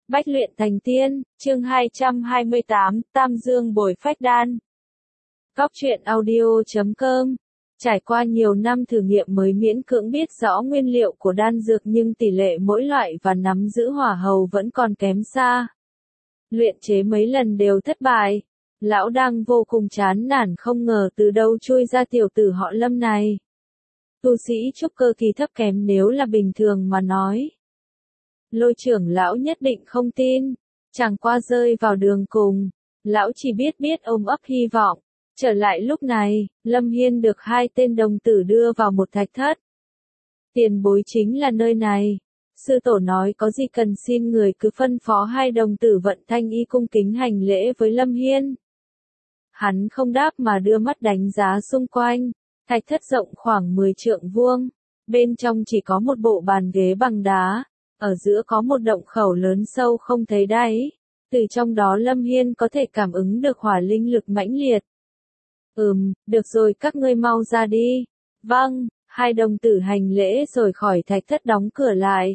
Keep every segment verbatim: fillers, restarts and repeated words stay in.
Bách luyện thành tiên, chương hai trăm hai mươi tám, Tam Dương bồi phách đan. Góc truyện audio chấm com. Trải qua nhiều năm thử nghiệm mới miễn cưỡng biết rõ nguyên liệu của đan dược nhưng tỷ lệ mỗi loại và nắm giữ hỏa hầu vẫn còn kém xa. Luyện chế mấy lần đều thất bại. Lão đang vô cùng chán nản không ngờ từ đâu chui ra tiểu tử họ Lâm này. Tu sĩ trúc cơ kỳ thấp kém nếu là bình thường mà nói. Lôi trưởng lão nhất định không tin, chẳng qua rơi vào đường cùng, lão chỉ biết biết ôm ấp hy vọng. Trở lại lúc này, Lâm Hiên được hai tên đồng tử đưa vào một thạch thất. Tiền bối chính là nơi này. Sư tổ nói có gì cần xin người cứ phân phó hai đồng tử vận thanh y cung kính hành lễ với Lâm Hiên. Hắn không đáp mà đưa mắt đánh giá xung quanh, thạch thất rộng khoảng mười trượng vuông, bên trong chỉ có một bộ bàn ghế bằng đá. Ở giữa có một động khẩu lớn sâu không thấy đáy, từ trong đó Lâm Hiên có thể cảm ứng được hỏa linh lực mãnh liệt. Ừm, được rồi các ngươi mau ra đi. Vâng, hai đồng tử hành lễ rồi khỏi thạch thất đóng cửa lại.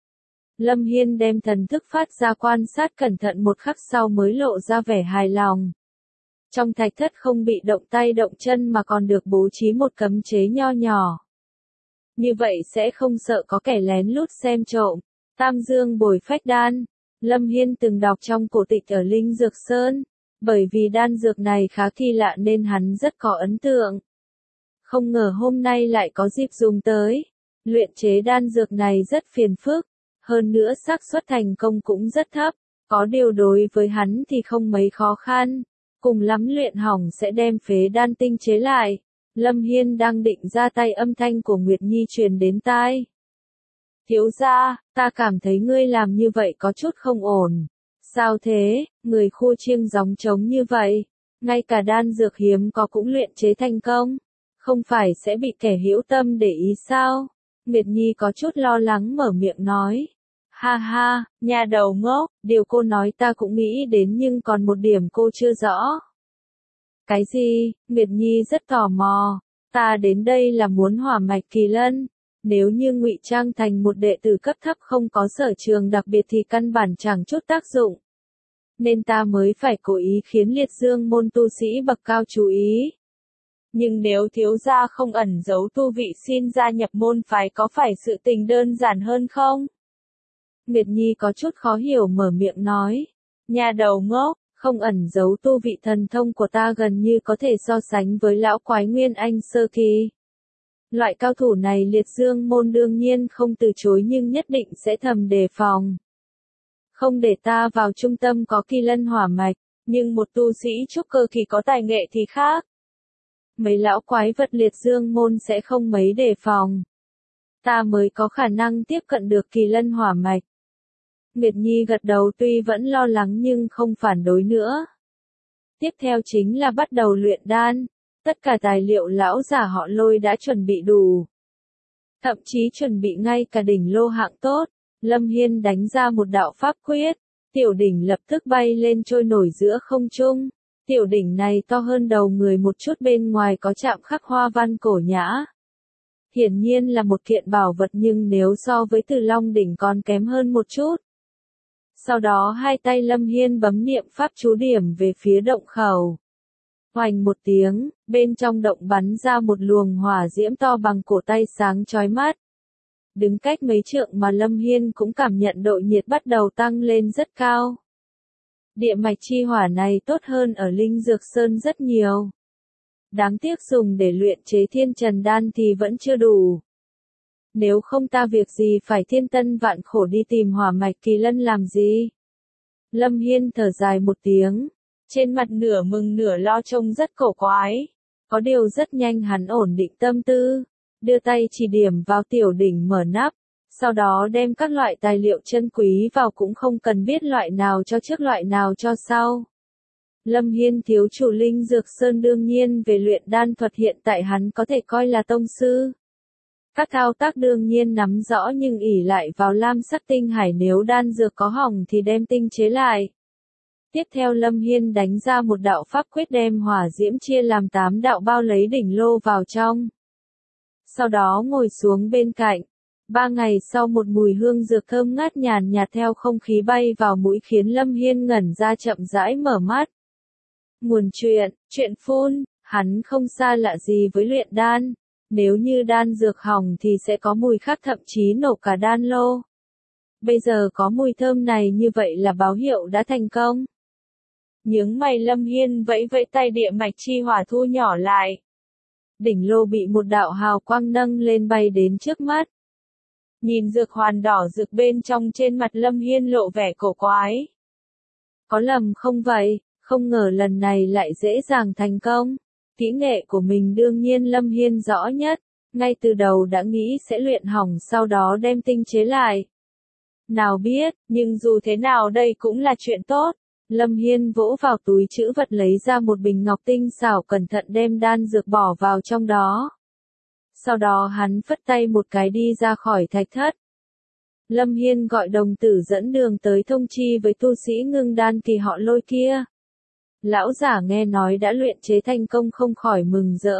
Lâm Hiên đem thần thức phát ra quan sát cẩn thận một khắc sau mới lộ ra vẻ hài lòng. Trong thạch thất không bị động tay động chân mà còn được bố trí một cấm chế nho nhỏ. Như vậy sẽ không sợ có kẻ lén lút xem trộm. Tam Dương bồi phách đan, Lâm Hiên từng đọc trong cổ tịch ở Linh Dược Sơn, bởi vì đan dược này khá kỳ lạ nên hắn rất có ấn tượng. Không ngờ hôm nay lại có dịp dùng tới. Luyện chế đan dược này rất phiền phức, hơn nữa xác suất thành công cũng rất thấp, có điều đối với hắn thì không mấy khó khăn, cùng lắm luyện hỏng sẽ đem phế đan tinh chế lại. Lâm Hiên đang định ra tay âm thanh của Nguyệt Nhi truyền đến tai. Thiếu gia, ta cảm thấy ngươi làm như vậy có chút không ổn. Sao thế, người khua chiêng gióng trống như vậy, ngay cả đan dược hiếm có cũng luyện chế thành công, không phải sẽ bị kẻ hữu tâm để ý sao? Nguyệt Nhi có chút lo lắng mở miệng nói. Ha ha, nhà đầu ngốc, điều cô nói ta cũng nghĩ đến nhưng còn một điểm cô chưa rõ. Cái gì? Nguyệt Nhi rất tò mò. Ta đến đây là muốn hỏa mạch kỳ lân. Nếu như ngụy trang thành một đệ tử cấp thấp không có sở trường đặc biệt thì căn bản chẳng chút tác dụng. Nên ta mới phải cố ý khiến liệt dương môn tu sĩ bậc cao chú ý. Nhưng nếu thiếu gia không ẩn giấu tu vị xin gia nhập môn phái có phải sự tình đơn giản hơn không? Nguyệt Nhi có chút khó hiểu mở miệng nói. Nhà đầu ngốc, không ẩn giấu tu vị thần thông của ta gần như có thể so sánh với lão quái Nguyên Anh sơ kỳ. Loại cao thủ này liệt dương môn đương nhiên không từ chối nhưng nhất định sẽ thầm đề phòng. Không để ta vào trung tâm có kỳ lân hỏa mạch, nhưng một tu sĩ trúc cơ kỳ có tài nghệ thì khác. Mấy lão quái vật liệt dương môn sẽ không mấy đề phòng. Ta mới có khả năng tiếp cận được kỳ lân hỏa mạch. Nguyệt Nhi gật đầu tuy vẫn lo lắng nhưng không phản đối nữa. Tiếp theo chính là bắt đầu luyện đan. Tất cả tài liệu lão già họ Lôi đã chuẩn bị đủ. Thậm chí chuẩn bị ngay cả đỉnh lô hạng tốt. Lâm Hiên đánh ra một đạo pháp quyết. Tiểu đỉnh lập tức bay lên trôi nổi giữa không trung. Tiểu đỉnh này to hơn đầu người một chút bên ngoài có chạm khắc hoa văn cổ nhã. Hiển nhiên là một kiện bảo vật nhưng nếu so với Từ Long đỉnh còn kém hơn một chút. Sau đó hai tay Lâm Hiên bấm niệm pháp chú điểm về phía động khẩu. Hoành một tiếng, bên trong động bắn ra một luồng hỏa diễm to bằng cổ tay sáng chói mắt. Đứng cách mấy trượng mà Lâm Hiên cũng cảm nhận độ nhiệt bắt đầu tăng lên rất cao. Địa mạch chi hỏa này tốt hơn ở Linh Dược Sơn rất nhiều. Đáng tiếc dùng để luyện chế thiên trần đan thì vẫn chưa đủ. Nếu không ta việc gì phải thiên tân vạn khổ đi tìm hỏa mạch kỳ lân làm gì? Lâm Hiên thở dài một tiếng. Trên mặt nửa mừng nửa lo trông rất cổ quái. Có điều rất nhanh hắn ổn định tâm tư. Đưa tay chỉ điểm vào tiểu đỉnh mở nắp. Sau đó đem các loại tài liệu chân quý vào cũng không cần biết loại nào cho trước loại nào cho sau. Lâm Hiên thiếu chủ Linh Dược Sơn đương nhiên về luyện đan thuật hiện tại hắn có thể coi là tông sư. Các thao tác đương nhiên nắm rõ nhưng ỷ lại vào lam sắc tinh hải nếu đan dược có hỏng thì đem tinh chế lại. Tiếp theo Lâm Hiên đánh ra một đạo pháp quyết đem hỏa diễm chia làm tám đạo bao lấy đỉnh lô vào trong. Sau đó ngồi xuống bên cạnh, Ba ngày sau một mùi hương dược thơm ngát nhàn nhạt theo không khí bay vào mũi khiến Lâm Hiên ngẩn ra chậm rãi mở mắt. Nguồn chuyện, chuyện phun, hắn không xa lạ gì với luyện đan. Nếu như đan dược hỏng thì sẽ có mùi khác thậm chí nổ cả đan lô. Bây giờ có mùi thơm này như vậy là báo hiệu đã thành công. Nhướng mày Lâm Hiên vẫy vẫy tay, địa mạch chi hỏa thu nhỏ lại. Đỉnh lô bị một đạo hào quang nâng lên bay đến trước mắt. Nhìn dược hoàn đỏ rực bên trong, trên mặt Lâm Hiên lộ vẻ cổ quái. Có lầm không vậy, không ngờ lần này lại dễ dàng thành công. Kỹ nghệ của mình đương nhiên Lâm Hiên rõ nhất, ngay từ đầu đã nghĩ sẽ luyện hỏng sau đó đem tinh chế lại. Nào biết, nhưng dù thế nào đây cũng là chuyện tốt. Lâm Hiên vỗ vào túi trữ vật lấy ra một bình ngọc tinh xảo, cẩn thận đem đan dược bỏ vào trong đó. Sau đó hắn phất tay một cái đi ra khỏi thạch thất. Lâm Hiên gọi đồng tử dẫn đường tới thông chi với tu sĩ ngưng đan kỳ họ Lôi kia. Lão giả nghe nói đã luyện chế thành công không khỏi mừng rỡ.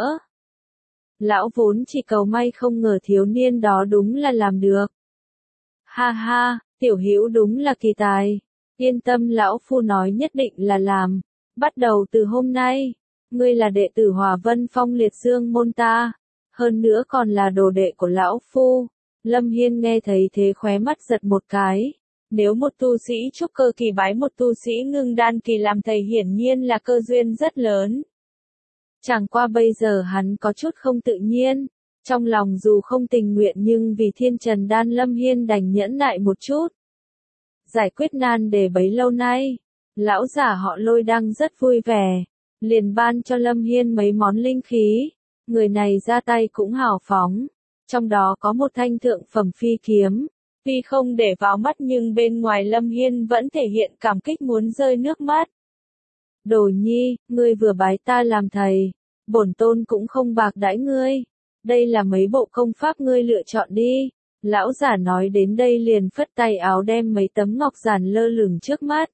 Lão vốn chỉ cầu may không ngờ thiếu niên đó đúng là làm được. Ha ha, tiểu hữu đúng là kỳ tài. Yên tâm, lão phu nói nhất định là làm. Bắt đầu từ hôm nay, ngươi là đệ tử Hòa Vân Phong Liệt Dương môn ta. Hơn nữa còn là đồ đệ của lão phu. Lâm Hiên nghe thấy thế khóe mắt giật một cái. Nếu một tu sĩ trúc cơ kỳ bái một tu sĩ ngưng đan kỳ làm thầy hiển nhiên là cơ duyên rất lớn. Chẳng qua bây giờ hắn có chút không tự nhiên. Trong lòng dù không tình nguyện nhưng vì thiên trần đan Lâm Hiên đành nhẫn nại một chút. Giải quyết nan đề bấy lâu nay, lão giả họ Lôi đang rất vui vẻ. Liền ban cho Lâm Hiên mấy món linh khí. Người này ra tay cũng hào phóng. Trong đó có một thanh thượng phẩm phi kiếm. Tuy không để vào mắt nhưng bên ngoài Lâm Hiên vẫn thể hiện cảm kích muốn rơi nước mắt. Đồ nhi, ngươi vừa bái ta làm thầy. Bổn tôn cũng không bạc đãi ngươi. Đây là mấy bộ công pháp ngươi lựa chọn đi. Lão giả nói đến đây liền phất tay áo đem mấy tấm ngọc giản lơ lửng trước mắt.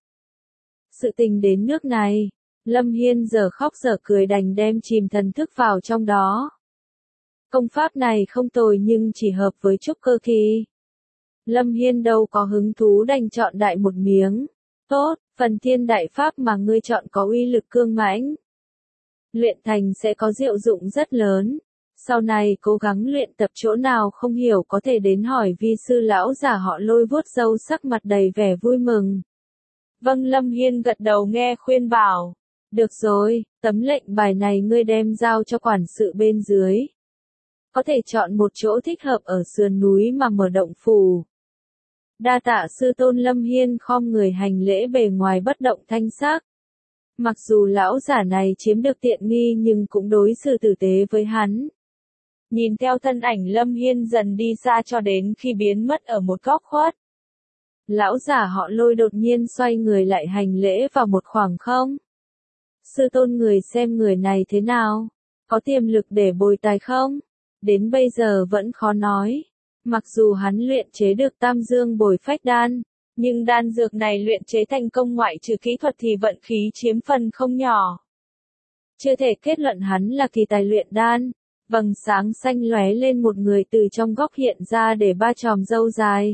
Sự tình đến nước này, Lâm Hiên giờ khóc giờ cười đành đem chìm thần thức vào trong đó. Công pháp này không tồi nhưng chỉ hợp với trúc cơ kỳ. Lâm Hiên đâu có hứng thú đành chọn đại một miếng. Tốt, phần thiên đại pháp mà ngươi chọn có uy lực cương mãnh. Luyện thành sẽ có diệu dụng rất lớn. Sau này cố gắng luyện tập chỗ nào không hiểu có thể đến hỏi vi sư. Lão giả họ Lôi vuốt râu sắc mặt đầy vẻ vui mừng. Vâng, Lâm Hiên gật đầu nghe khuyên bảo. Được rồi, tấm lệnh bài này ngươi đem giao cho quản sự bên dưới. Có thể chọn một chỗ thích hợp ở sườn núi mà mở động phủ. Đa tạ sư tôn. Lâm Hiên khom người hành lễ, bề ngoài bất động thanh sắc. Mặc dù lão giả này chiếm được tiện nghi nhưng cũng đối xử tử tế với hắn. Nhìn theo thân ảnh Lâm Hiên dần đi xa cho đến khi biến mất ở một góc khuất. Lão giả họ Lôi đột nhiên xoay người lại hành lễ vào một khoảng không. Sư tôn, người xem người này thế nào? Có tiềm lực để bồi tài không? Đến bây giờ vẫn khó nói. Mặc dù hắn luyện chế được Tam Dương Bồi Phách Đan, nhưng đan dược này luyện chế thành công ngoại trừ kỹ thuật thì vận khí chiếm phần không nhỏ. Chưa thể kết luận hắn là kỳ tài luyện đan. Vầng sáng xanh lóe lên, một người từ trong góc hiện ra để ba chòm râu dài.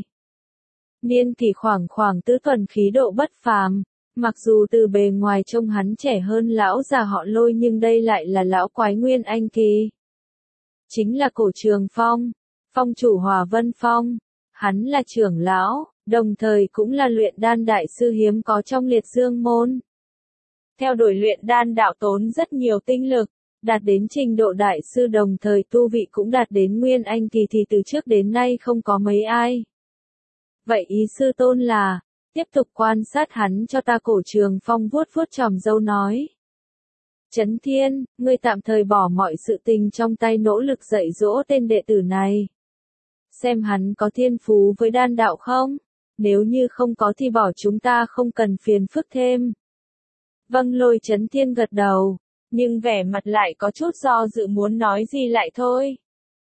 Niên kỷ khoảng khoảng tứ tuần, khí độ bất phàm. Mặc dù từ bề ngoài trông hắn trẻ hơn lão già họ Lôi nhưng đây lại là lão quái Nguyên Anh kỳ. Chính là Cổ Trường Phong, phong chủ Hòa Vân Phong. Hắn là trưởng lão, đồng thời cũng là luyện đan đại sư hiếm có trong Liệt Dương môn. Theo đuổi luyện đan đạo tốn rất nhiều tinh lực, đạt đến trình độ đại sư đồng thời tu vị cũng đạt đến Nguyên Anh kỳ thì từ trước đến nay không có mấy ai. Vậy ý sư tôn là, tiếp tục quan sát hắn cho ta. Cổ Trường Phong vuốt vuốt chòm râu nói. Chấn Thiên, ngươi tạm thời bỏ mọi sự tình trong tay nỗ lực dạy dỗ tên đệ tử này. Xem hắn có thiên phú với đan đạo không? Nếu như không có thì bỏ chúng ta không cần phiền phức thêm. Vâng, Lôi Chấn Thiên gật đầu, nhưng vẻ mặt lại có chút do dự, muốn nói gì lại thôi.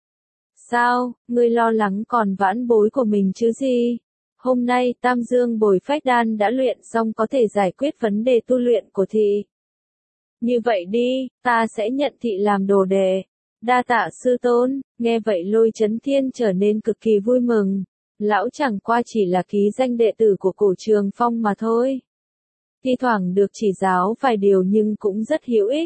Sao, ngươi lo lắng còn vãn bối của mình chứ gì? Hôm nay Tam Dương Bồi Phách Đan đã luyện xong, có thể giải quyết vấn đề tu luyện của thị. Như vậy đi, ta sẽ nhận thị làm đồ đệ. Đa tạ sư tôn. Nghe vậy Lôi Chấn Thiên trở nên cực kỳ vui mừng. Lão chẳng qua chỉ là ký danh đệ tử của Cổ Trường Phong mà thôi. Thi thoảng được chỉ giáo vài điều nhưng cũng rất hữu ích.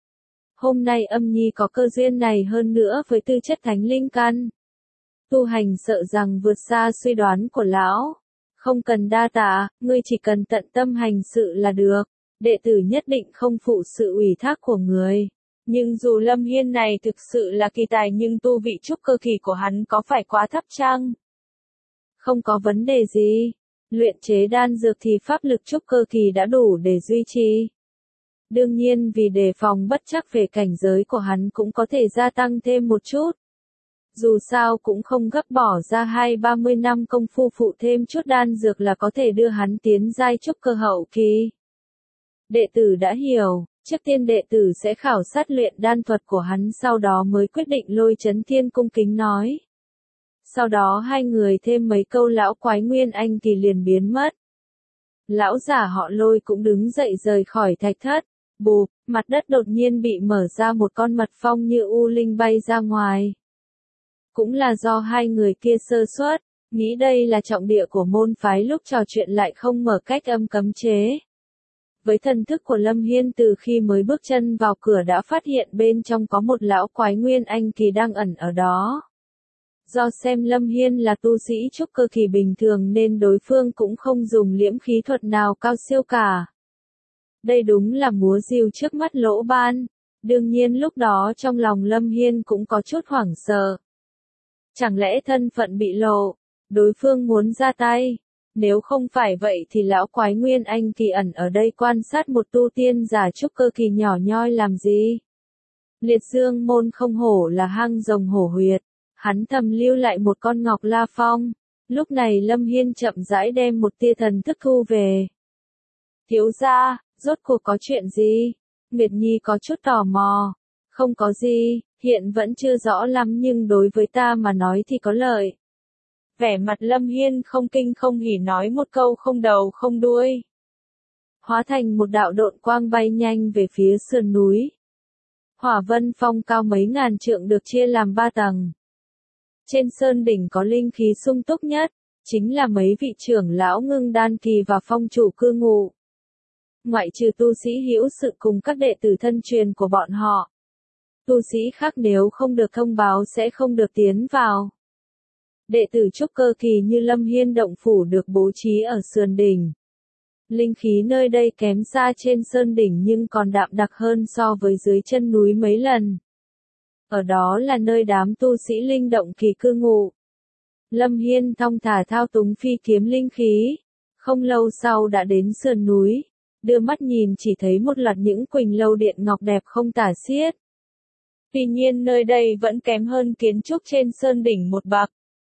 Hôm nay Âm Nhi có cơ duyên này hơn nữa với tư chất thánh linh căn. Tu hành sợ rằng vượt xa suy đoán của lão. Không cần đa tạ, ngươi chỉ cần tận tâm hành sự là được. Đệ tử nhất định không phụ sự ủy thác của người. Nhưng dù Lâm Hiên này thực sự là kỳ tài nhưng tu vị trúc cơ kỳ của hắn có phải quá thấp chăng? Không có vấn đề gì. Luyện chế đan dược thì pháp lực trúc cơ kỳ đã đủ để duy trì. Đương nhiên vì đề phòng bất trắc về cảnh giới của hắn cũng có thể gia tăng thêm một chút. Dù sao cũng không gấp bỏ ra hai ba mươi năm công phu phụ thêm chút đan dược là có thể đưa hắn tiến giai trúc cơ hậu kỳ. Đệ tử đã hiểu, trước tiên đệ tử sẽ khảo sát luyện đan thuật của hắn sau đó mới quyết định. Lôi Chấn Thiên cung kính nói. Sau đó hai người thêm mấy câu lão quái Nguyên Anh kỳ liền biến mất. Lão giả họ Lôi cũng đứng dậy rời khỏi thạch thất. Bụp, mặt đất đột nhiên bị mở ra một con mật phong như u linh bay ra ngoài. Cũng là do hai người kia sơ suất, nghĩ đây là trọng địa của môn phái lúc trò chuyện lại không mở cách âm cấm chế. Với thần thức của Lâm Hiên từ khi mới bước chân vào cửa đã phát hiện bên trong có một lão quái Nguyên Anh kỳ đang ẩn ở đó. Do xem Lâm Hiên là tu sĩ trúc cơ kỳ bình thường nên đối phương cũng không dùng liễm khí thuật nào cao siêu cả. Đây đúng là múa rìu trước mắt lỗ ban. Đương nhiên lúc đó trong lòng Lâm Hiên cũng có chút hoảng sợ. Chẳng lẽ thân phận bị lộ, đối phương muốn ra tay? Nếu không phải vậy thì lão quái Nguyên Anh kỳ ẩn ở đây quan sát một tu tiên giả trúc cơ kỳ nhỏ nhoi làm gì? Liệt Dương môn không hổ là hang rồng hổ huyệt, hắn thầm lưu lại một con Ngọc La Phong. Lúc này Lâm Hiên chậm rãi đem một tia thần thức thu về. Thiếu gia, rốt cuộc có chuyện gì? Nguyệt Nhi có chút tò mò. Không có gì, hiện vẫn chưa rõ lắm nhưng đối với ta mà nói thì có lợi. Vẻ mặt Lâm Hiên không kinh không hỉ nói một câu không đầu không đuôi. Hóa thành một đạo độn quang bay nhanh về phía sườn núi. Hỏa Vân Phong cao mấy ngàn trượng được chia làm ba tầng. Trên sơn đỉnh có linh khí sung túc nhất, chính là mấy vị trưởng lão Ngưng Đan kỳ và phong chủ cư ngụ. Ngoại trừ tu sĩ hữu sự cùng các đệ tử thân truyền của bọn họ. Tu sĩ khác nếu không được thông báo sẽ không được tiến vào. Đệ tử trúc cơ kỳ như Lâm Hiên động phủ được bố trí ở sườn đỉnh. Linh khí nơi đây kém xa trên sơn đỉnh nhưng còn đạm đặc hơn so với dưới chân núi mấy lần. Ở đó là nơi đám tu sĩ linh động kỳ cư ngụ. Lâm Hiên thong thả thao túng phi kiếm linh khí. Không lâu sau đã đến sườn núi. Đưa mắt nhìn chỉ thấy một loạt những quỳnh lâu điện ngọc đẹp không tả xiết. Tuy nhiên nơi đây vẫn kém hơn kiến trúc trên sơn đỉnh một bậc.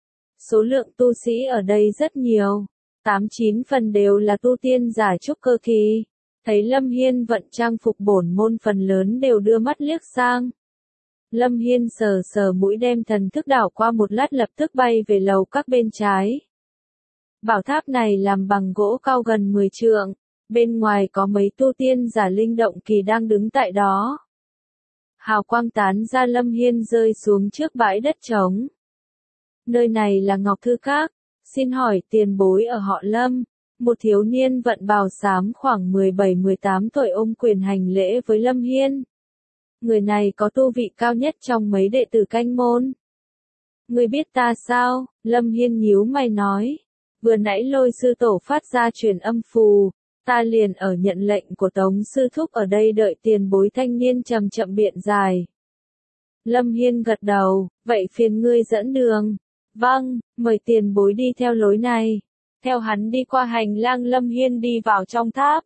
Số lượng tu sĩ ở đây rất nhiều, tám chín phần đều là tu tiên giả trúc cơ kỳ. Thấy Lâm Hiên vận trang phục bổn môn phần lớn đều đưa mắt liếc sang. Lâm Hiên sờ sờ mũi đem thần thức đảo qua một lát lập tức bay về lầu các bên trái. Bảo tháp này làm bằng gỗ cao gần mười trượng, bên ngoài có mấy tu tiên giả linh động kỳ đang đứng tại đó. Hào quang tán ra Lâm Hiên rơi xuống trước bãi đất trống. Nơi này là Ngọc Thư Các, xin hỏi tiền bối ở họ Lâm. Một thiếu niên vận bào xám khoảng mười bảy mười tám tuổi ôm quyền hành lễ với Lâm Hiên. Người này có tu vị cao nhất trong mấy đệ tử canh môn. Người biết ta sao? Lâm Hiên nhíu mày nói. Vừa nãy Lôi sư tổ phát ra truyền âm phù, ta liền ở nhận lệnh của Tống sư thúc ở đây đợi tiền bối. Thanh niên chậm chậm biện dài. Lâm Hiên gật đầu, vậy phiền ngươi dẫn đường. Vâng, mời tiền bối đi theo lối này. Theo hắn đi qua hành lang Lâm Hiên đi vào trong tháp.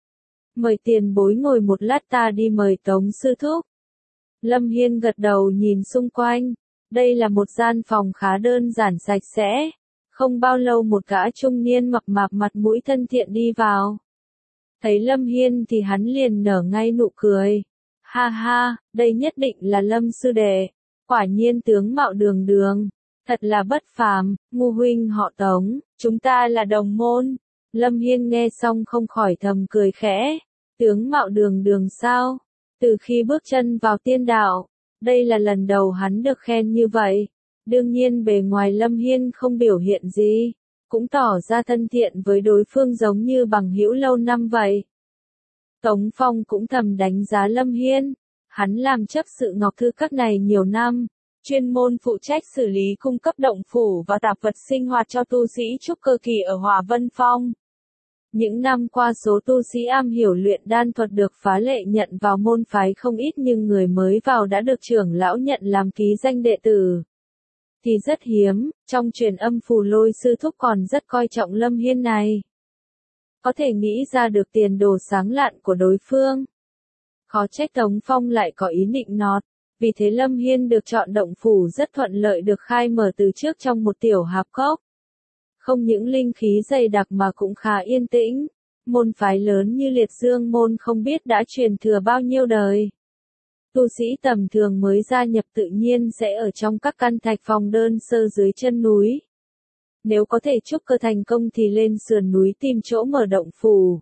Mời tiền bối ngồi một lát ta đi mời Tống sư thúc. Lâm Hiên gật đầu nhìn xung quanh. Đây là một gian phòng khá đơn giản sạch sẽ. Không bao lâu một gã trung niên mập mạp mặt mũi thân thiện đi vào. Thấy Lâm Hiên thì hắn liền nở ngay nụ cười. Ha ha, đây nhất định là Lâm sư đệ. Quả nhiên tướng mạo đường đường. Thật là bất phàm, Ngu huynh họ Tống, chúng ta là đồng môn. Lâm Hiên nghe xong không khỏi thầm cười khẽ. Tướng mạo đường đường sao? Từ khi bước chân vào tiên đạo, Đây là lần đầu hắn được khen như vậy. Đương nhiên bề ngoài Lâm Hiên không biểu hiện gì, cũng tỏ ra thân thiện với đối phương giống như bằng hữu lâu năm vậy. Tống Phong cũng thầm đánh giá Lâm Hiên, hắn làm chấp sự Ngọc Thư Các này nhiều năm, chuyên môn phụ trách xử lý cung cấp động phủ và tạp vật sinh hoạt cho tu sĩ trúc cơ kỳ ở Hỏa Vân Phong. Những năm qua số tu sĩ am hiểu luyện đan thuật được phá lệ nhận vào môn phái không ít, nhưng người mới vào đã được trưởng lão nhận làm ký danh đệ tử thì rất hiếm. Trong truyền âm Phù Lôi sư thúc còn rất coi trọng Lâm Hiên này, có thể nghĩ ra được tiền đồ sáng lạn của đối phương. Khó trách Tống Phong lại có ý định nọt, vì thế Lâm Hiên được chọn động phủ rất thuận lợi được khai mở từ trước trong một tiểu hạp cốc. Không những linh khí dày đặc mà cũng khá yên tĩnh, môn phái lớn như Liệt Dương môn không biết đã truyền thừa bao nhiêu đời. Tu sĩ tầm thường mới gia nhập tự nhiên sẽ ở trong các căn thạch phòng đơn sơ dưới chân núi. Nếu có thể trúc cơ thành công thì lên sườn núi tìm chỗ mở động phủ.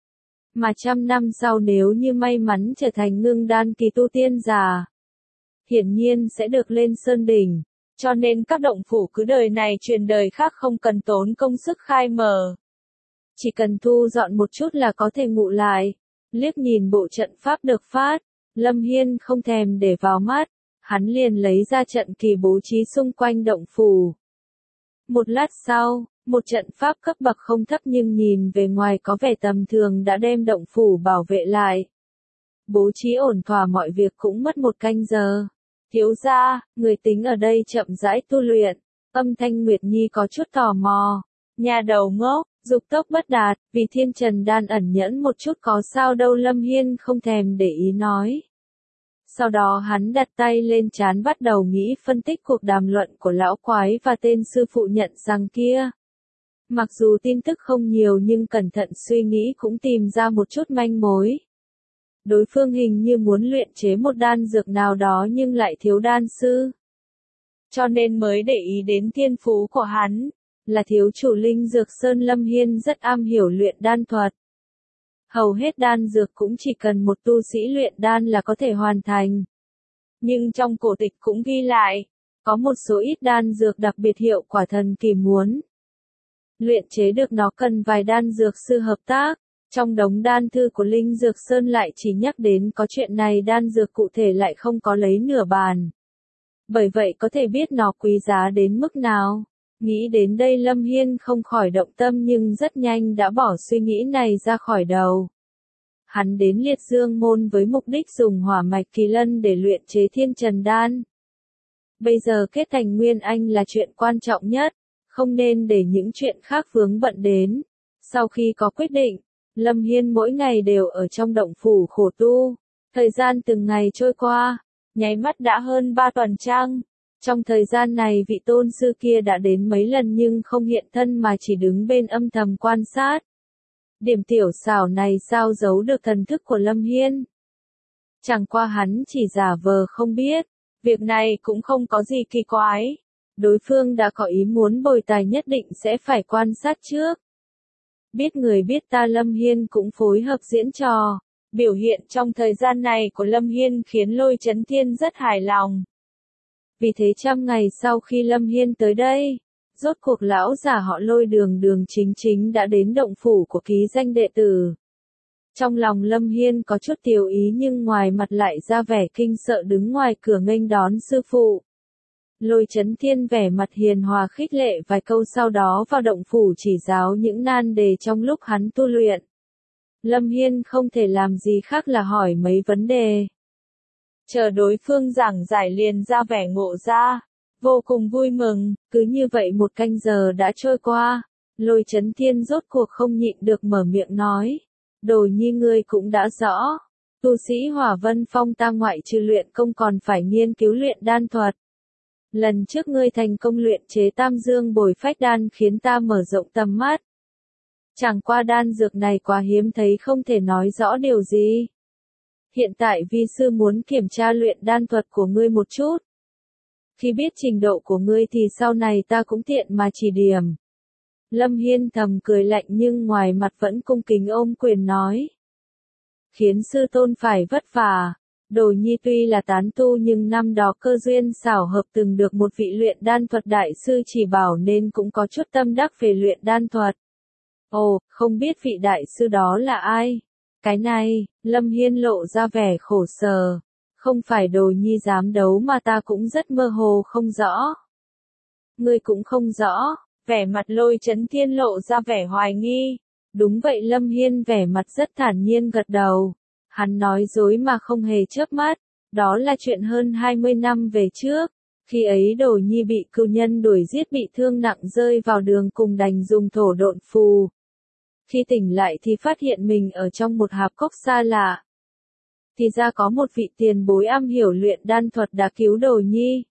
Mà trăm năm sau nếu như may mắn trở thành ngưng đan kỳ tu tiên giả, hiển nhiên sẽ được lên sơn đỉnh. Cho nên các động phủ cứ đời này truyền đời khác không cần tốn công sức khai mở. Chỉ cần thu dọn một chút là có thể ngụ lại. Liếc nhìn bộ trận pháp được phát, Lâm Hiên không thèm để vào mắt, hắn liền lấy ra trận kỳ bố trí xung quanh động phủ. Một lát sau, một trận pháp cấp bậc không thấp nhưng nhìn về ngoài có vẻ tầm thường đã đem động phủ bảo vệ lại. Bố trí ổn thỏa mọi việc cũng mất một canh giờ. Thiếu gia, người tính ở đây chậm rãi tu luyện. Âm thanh Nguyệt Nhi có chút tò mò. Nhà đầu ngốc, dục tốc bất đạt, vì thiên trần đan ẩn nhẫn một chút có sao đâu. Lâm Hiên không thèm để ý nói. Sau đó hắn đặt tay lên trán bắt đầu nghĩ phân tích cuộc đàm luận của lão quái và tên sư phụ nhận rằng kia. Mặc dù tin tức không nhiều nhưng cẩn thận suy nghĩ cũng tìm ra một chút manh mối. Đối phương hình như muốn luyện chế một đan dược nào đó nhưng lại thiếu đan sư. Cho nên mới để ý đến thiên phú của hắn, là thiếu chủ Linh Dược Sơn. Lâm Hiên rất am hiểu luyện đan thuật. Hầu hết đan dược cũng chỉ cần một tu sĩ luyện đan là có thể hoàn thành. Nhưng trong cổ tịch cũng ghi lại, có một số ít đan dược đặc biệt hiệu quả thần kỳ muốn luyện chế được nó cần vài đan dược sư hợp tác. Trong đống đan thư của Linh Dược Sơn lại chỉ nhắc đến có chuyện này, đan dược cụ thể lại không có lấy nửa bàn. Bởi vậy có thể biết nó quý giá đến mức nào. Nghĩ đến đây Lâm Hiên không khỏi động tâm nhưng rất nhanh đã bỏ suy nghĩ này ra khỏi đầu. Hắn đến Liệt Dương môn với mục đích dùng hỏa mạch kỳ lân để luyện chế thiên trần đan. Bây giờ kết thành Nguyên Anh là chuyện quan trọng nhất, không nên để những chuyện khác vướng bận đến. Sau khi có quyết định, Lâm Hiên mỗi ngày đều ở trong động phủ khổ tu. Thời gian từng ngày trôi qua, nháy mắt đã hơn ba tuần trăng. Trong thời gian này vị tôn sư kia đã đến mấy lần nhưng không hiện thân mà chỉ đứng bên âm thầm quan sát. Điểm tiểu xảo này sao giấu được thần thức của Lâm Hiên? Chẳng qua hắn chỉ giả vờ không biết, việc này cũng không có gì kỳ quái. Đối phương đã có ý muốn bồi tài nhất định sẽ phải quan sát trước. Biết người biết ta, Lâm Hiên cũng phối hợp diễn trò. Biểu hiện trong thời gian này của Lâm Hiên khiến Lôi Chấn Thiên rất hài lòng. Vì thế trăm ngày sau khi Lâm Hiên tới đây, rốt cuộc lão giả họ Lôi đường đường chính chính đã đến động phủ của ký danh đệ tử. Trong lòng Lâm Hiên có chút tiểu ý nhưng ngoài mặt lại ra vẻ kinh sợ đứng ngoài cửa nghênh đón sư phụ. Lôi Chấn Thiên vẻ mặt hiền hòa khích lệ vài câu sau đó vào động phủ chỉ giáo những nan đề trong lúc hắn tu luyện. Lâm Hiên không thể làm gì khác là hỏi mấy vấn đề. Chờ đối phương giảng giải liền ra vẻ ngộ ra, vô cùng vui mừng. Cứ như vậy một canh giờ đã trôi qua, Lôi Chấn Thiên rốt cuộc không nhịn được mở miệng nói. Đồ nhi ngươi cũng đã rõ, tu sĩ Hỏa Vân Phong ta ngoại trừ luyện công còn phải nghiên cứu luyện đan thuật. Lần trước ngươi thành công luyện chế Tam Dương Bồi Phách Đan khiến ta mở rộng tầm mắt. Chẳng qua đan dược này quá hiếm thấy không thể nói rõ điều gì. Hiện tại vi sư muốn kiểm tra luyện đan thuật của ngươi một chút. Khi biết trình độ của ngươi thì sau này ta cũng tiện mà chỉ điểm. Lâm Hiên thầm cười lạnh nhưng ngoài mặt vẫn cung kính ôm quyền nói. Khiến sư tôn phải vất vả. Đồ Nhi tuy là tán tu nhưng năm đó cơ duyên xảo hợp từng được một vị luyện đan thuật đại sư chỉ bảo nên cũng có chút tâm đắc về luyện đan thuật. Ồ, không biết vị đại sư đó là ai? Cái này, Lâm Hiên lộ ra vẻ khổ sở. Không phải Đồ Nhi dám đấu mà ta cũng rất mơ hồ không rõ. Ngươi cũng không rõ, vẻ mặt Lôi Chấn Thiên lộ ra vẻ hoài nghi. Đúng vậy, Lâm Hiên vẻ mặt rất thản nhiên gật đầu. Hắn nói dối mà không hề chớp mắt, đó là chuyện hơn hai mươi năm về trước. Khi ấy Đồ Nhi bị cừu nhân đuổi giết bị thương nặng rơi vào đường cùng đành dùng thổ độn phù. Khi tỉnh lại thì phát hiện mình ở trong một hạp cốc xa lạ. Thì ra có một vị tiền bối am hiểu luyện đan thuật đã cứu Đồ Nhi.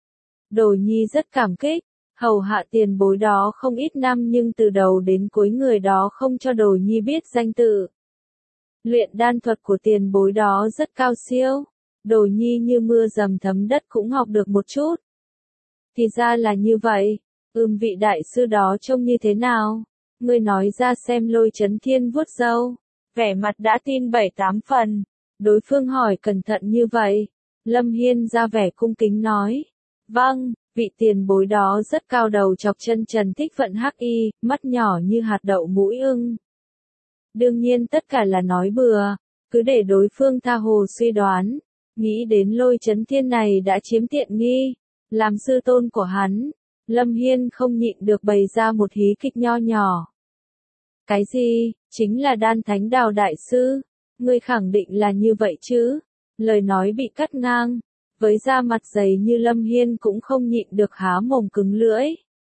Đồ Nhi rất cảm kích, hầu hạ tiền bối đó không ít năm nhưng từ đầu đến cuối người đó không cho Đồ Nhi biết danh tự. Luyện đan thuật của tiền bối đó rất cao siêu, Đồ Nhi như mưa dầm thấm đất cũng học được một chút. Thì ra là như vậy, ừm vị đại sư đó trông như thế nào? Ngươi nói ra xem. Lôi Chấn Thiên vuốt râu, vẻ mặt đã tin bảy tám phần. Đối phương hỏi cẩn thận như vậy, Lâm Hiên ra vẻ cung kính nói. Vâng, vị tiền bối đó rất cao đầu chọc chân trần thích vận hắc y, mắt nhỏ như hạt đậu mũi ưng. Đương nhiên tất cả là nói bừa, cứ để đối phương tha hồ suy đoán. Nghĩ đến Lôi Chấn Thiên này đã chiếm tiện nghi, làm sư tôn của hắn, Lâm Hiên không nhịn được bày ra một hí kịch nho nhỏ. Cái gì, chính là Đan Thánh Đào đại sư? Ngươi khẳng định là như vậy chứ? Lời nói bị cắt ngang, với da mặt dày như Lâm Hiên cũng không nhịn được há mồm cứng lưỡi.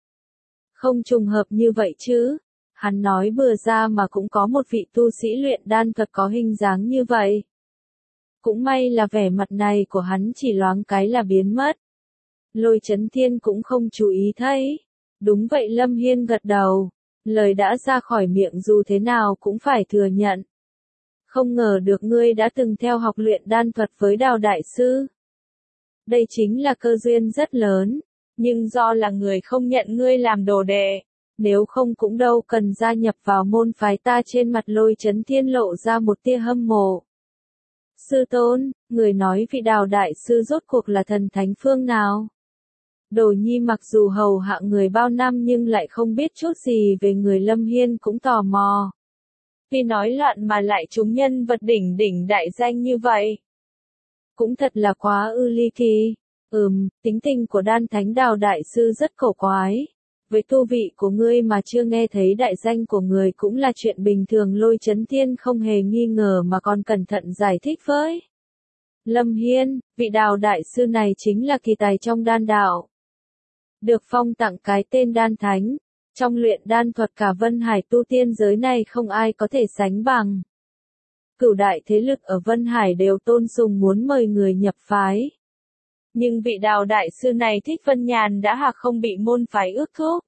Không trùng hợp như vậy chứ? Hắn nói bừa ra mà cũng có một vị tu sĩ luyện đan thuật có hình dáng như vậy. Cũng may là vẻ mặt này của hắn chỉ loáng cái là biến mất. Lôi Chấn Thiên cũng không chú ý thấy. Đúng vậy, Lâm Hiên gật đầu. Lời đã ra khỏi miệng dù thế nào cũng phải thừa nhận. Không ngờ được ngươi đã từng theo học luyện đan thuật với Đào đại sư. Đây chính là cơ duyên rất lớn, nhưng do là người không nhận ngươi làm đồ đệ, nếu không cũng đâu cần gia nhập vào môn phái ta. Trên mặt Lôi Chấn Thiên lộ ra một tia hâm mộ. Sư tôn, người nói vị Đào đại sư rốt cuộc là thần thánh phương nào? Đồ Nhi mặc dù hầu hạ người bao năm nhưng lại không biết chút gì về người. Lâm Hiên cũng tò mò. Vì nói loạn mà lại trúng nhân vật đỉnh đỉnh đại danh như vậy. Cũng thật là quá ư ly kỳ. Ừm, tính tình của Đan Thánh Đào đại sư rất cổ quái. Với tu vị của ngươi mà chưa nghe thấy đại danh của người cũng là chuyện bình thường. Lôi Chấn Thiên không hề nghi ngờ mà còn cẩn thận giải thích với Lâm Hiên, vị Đào đại sư này chính là kỳ tài trong đan đạo. Được phong tặng cái tên Đan Thánh. Trong luyện đan thuật cả Vân Hải tu tiên giới này không ai có thể sánh bằng. Cửu đại thế lực ở Vân Hải đều tôn sùng muốn mời người nhập phái. Nhưng vị Đào đại sư này thích Vân Nhàn đã hạc không bị môn phái ước thúc.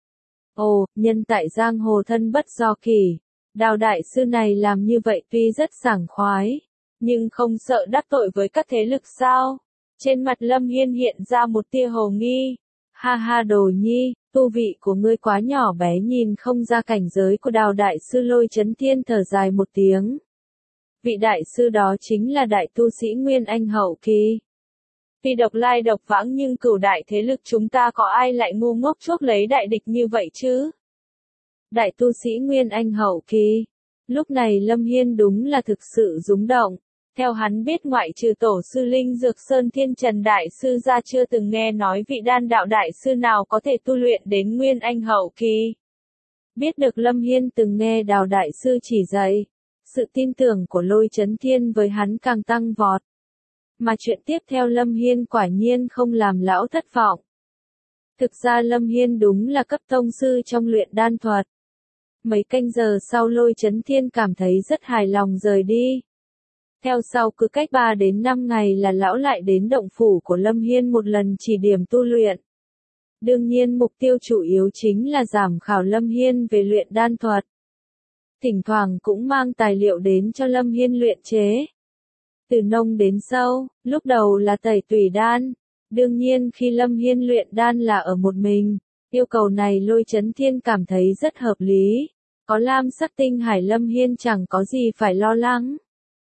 Ồ, nhân tại giang hồ thân bất do kỳ. Đào đại sư này làm như vậy tuy rất sảng khoái, nhưng không sợ đắc tội với các thế lực sao? Trên mặt Lâm Hiên hiện ra một tia hồ nghi. Ha ha Đồ Nhi, tu vị của ngươi quá nhỏ bé nhìn không ra cảnh giới của Đào đại sư. Lôi Chấn Thiên thở dài một tiếng. Vị đại sư đó chính là đại tu sĩ Nguyên Anh hậu kỳ. Tuy độc lai độc vãng nhưng cửu đại thế lực chúng ta có ai lại ngu ngốc chuốc lấy đại địch như vậy chứ? Đại tu sĩ Nguyên Anh hậu kỳ. Lúc này Lâm Hiên đúng là thực sự rúng động. Theo hắn biết ngoại trừ tổ sư Linh Dược Sơn Thiên Trần đại sư ra chưa từng nghe nói vị đan đạo đại sư nào có thể tu luyện đến Nguyên Anh hậu kỳ. Biết được Lâm Hiên từng nghe Đào đại sư chỉ dạy, sự tin tưởng của Lôi Chấn Thiên với hắn càng tăng vọt. Mà chuyện tiếp theo Lâm Hiên quả nhiên không làm lão thất vọng. Thực ra Lâm Hiên đúng là cấp tông sư trong luyện đan thuật. Mấy canh giờ sau Lôi Chấn Thiên cảm thấy rất hài lòng rời đi. Theo sau cứ cách ba đến năm ngày là lão lại đến động phủ của Lâm Hiên một lần chỉ điểm tu luyện. Đương nhiên mục tiêu chủ yếu chính là giảm khảo Lâm Hiên về luyện đan thuật. Thỉnh thoảng cũng mang tài liệu đến cho Lâm Hiên luyện chế. Từ nông đến sâu, lúc đầu là tẩy tủy đan. Đương nhiên khi Lâm Hiên luyện đan là ở một mình, yêu cầu này Lôi Chấn Thiên cảm thấy rất hợp lý. Có lam sắc tinh hải Lâm Hiên chẳng có gì phải lo lắng.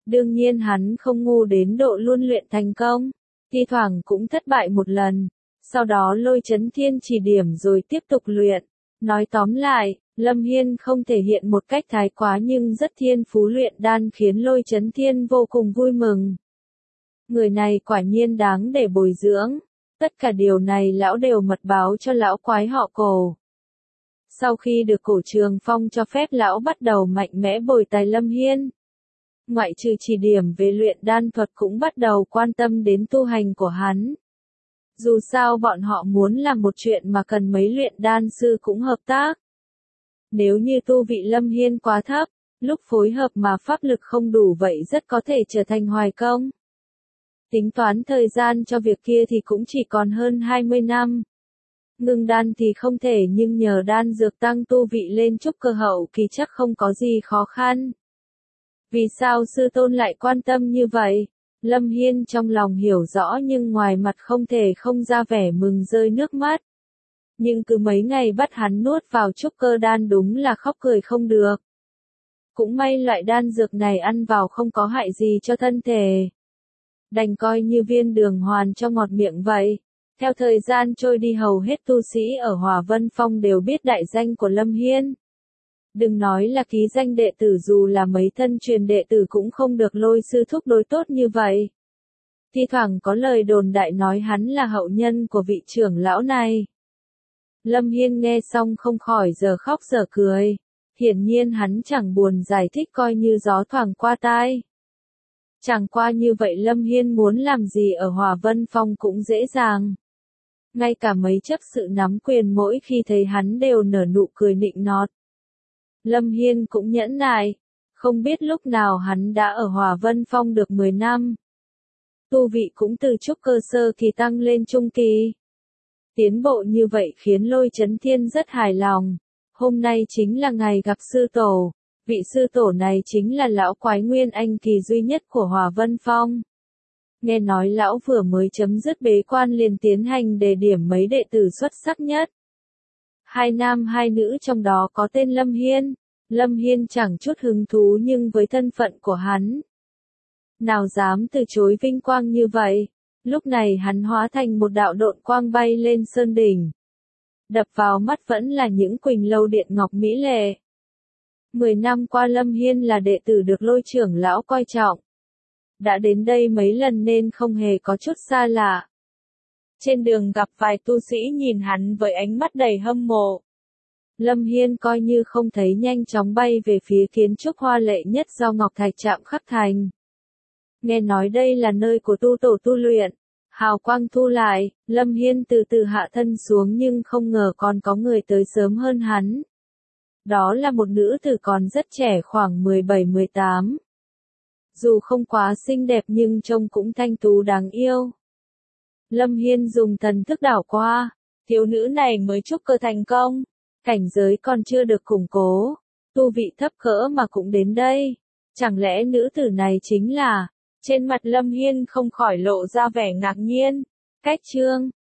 Đương nhiên hắn không ngu đến độ luôn luyện thành công, thi thoảng cũng thất bại một lần, sau đó Lôi Chấn Thiên chỉ điểm rồi tiếp tục luyện. Nói tóm lại, Lâm Hiên không thể hiện một cách thái quá nhưng rất thiên phú luyện đan khiến Lôi Chấn Thiên vô cùng vui mừng. Người này quả nhiên đáng để bồi dưỡng. Tất cả điều này lão đều mật báo cho lão quái họ Cổ. Sau khi được Cổ Trường Phong cho phép, lão bắt đầu mạnh mẽ bồi tài Lâm Hiên. Ngoại trừ chỉ điểm về luyện đan thuật cũng bắt đầu quan tâm đến tu hành của hắn. Dù sao bọn họ muốn làm một chuyện mà cần mấy luyện đan sư cũng hợp tác. Nếu như tu vị Lâm Hiên quá thấp, lúc phối hợp mà pháp lực không đủ vậy rất có thể trở thành hoài công. Tính toán thời gian cho việc kia thì cũng chỉ còn hơn hai mươi năm. Ngưng đan thì không thể nhưng nhờ đan dược tăng tu vị lên trúc cơ hậu kỳ chắc không có gì khó khăn. Vì sao sư tôn lại quan tâm như vậy? Lâm Hiên trong lòng hiểu rõ nhưng ngoài mặt không thể không ra vẻ mừng rơi nước mắt. Nhưng cứ mấy ngày bắt hắn nuốt vào trúc cơ đan đúng là khóc cười không được. Cũng may loại đan dược này ăn vào không có hại gì cho thân thể. Đành coi như viên đường hoàn cho ngọt miệng vậy. Theo thời gian trôi đi hầu hết tu sĩ ở Hòa Vân Phong đều biết đại danh của Lâm Hiên. Đừng nói là ký danh đệ tử, dù là mấy thân truyền đệ tử cũng không được Lôi sư thúc đối tốt như vậy. Thi thoảng có lời đồn đại nói hắn là hậu nhân của vị trưởng lão này. Lâm Hiên nghe xong không khỏi giờ khóc giờ cười. Hiển nhiên hắn chẳng buồn giải thích, coi như gió thoảng qua tai. Chẳng qua như vậy Lâm Hiên muốn làm gì ở Hòa Vân Phong cũng dễ dàng. Ngay cả mấy chấp sự nắm quyền mỗi khi thấy hắn đều nở nụ cười nịnh nọt. Lâm Hiên cũng nhẫn nại, không biết lúc nào hắn đã ở Hòa Vân Phong được mười năm. Tu vị cũng từ trúc cơ sơ kỳ tăng lên trung kỳ. Tiến bộ như vậy khiến Lôi Chấn Thiên rất hài lòng. Hôm nay chính là ngày gặp sư tổ. Vị sư tổ này chính là lão quái nguyên anh kỳ duy nhất của Hòa Vân Phong. Nghe nói lão vừa mới chấm dứt bế quan liền tiến hành đề điểm mấy đệ tử xuất sắc nhất. Hai nam hai nữ trong đó có tên Lâm Hiên. Lâm Hiên chẳng chút hứng thú nhưng với thân phận của hắn, nào dám từ chối vinh quang như vậy. Lúc này hắn hóa thành một đạo độn quang bay lên sơn đỉnh. Đập vào mắt vẫn là những quỳnh lâu điện ngọc mỹ lệ. Mười năm qua Lâm Hiên là đệ tử được Lôi trưởng lão coi trọng. Đã đến đây mấy lần nên không hề có chút xa lạ. Trên đường gặp vài tu sĩ nhìn hắn với ánh mắt đầy hâm mộ. Lâm Hiên coi như không thấy, nhanh chóng bay về phía kiến trúc hoa lệ nhất do ngọc thạch chạm khắc thành. Nghe nói đây là nơi của tu tổ tu luyện. Hào quang thu lại, Lâm Hiên từ từ hạ thân xuống nhưng không ngờ còn có người tới sớm hơn hắn. Đó là một nữ tử còn rất trẻ, khoảng mười bảy mười tám. Dù không quá xinh đẹp nhưng trông cũng thanh tú đáng yêu. Lâm Hiên dùng thần thức đảo qua, thiếu nữ này mới trúc cơ thành công, cảnh giới còn chưa được củng cố, tu vị thấp cỡ mà cũng đến đây. Chẳng lẽ nữ tử này chính là... Trên mặt Lâm Hiên không khỏi lộ ra vẻ ngạc nhiên. Cách chương